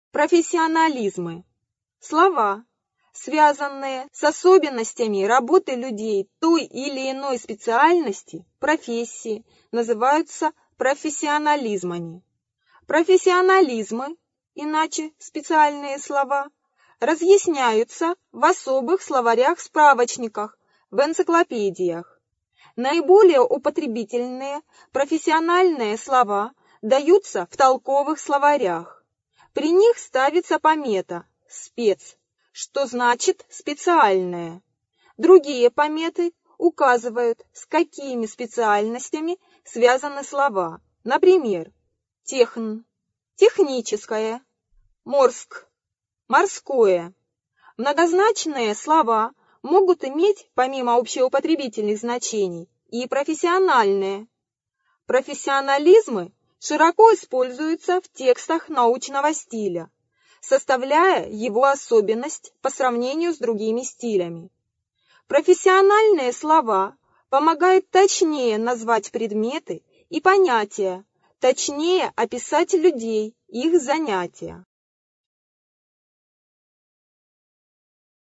Профессионализмы. Слова, связанные с особенностями работы людей той или иной специальности, профессии, называются профессионализмами. Профессионализмы, иначе специальные слова, разъясняются в особых словарях-справочниках, в энциклопедиях. Наиболее употребительные профессиональные слова даются в толковых словарях. При них ставится помета «спец», что значит «специальное». Другие пометы указывают, с какими специальностями связаны слова. Например, техн, техническое, морск, морское. Многозначные слова могут иметь, помимо общеупотребительных значений, и профессиональные. Профессионализмы широко используются в текстах научного стиля, составляя его особенность по сравнению с другими стилями. Профессиональные слова помогают точнее назвать предметы и понятия, точнее описать людей, их занятия.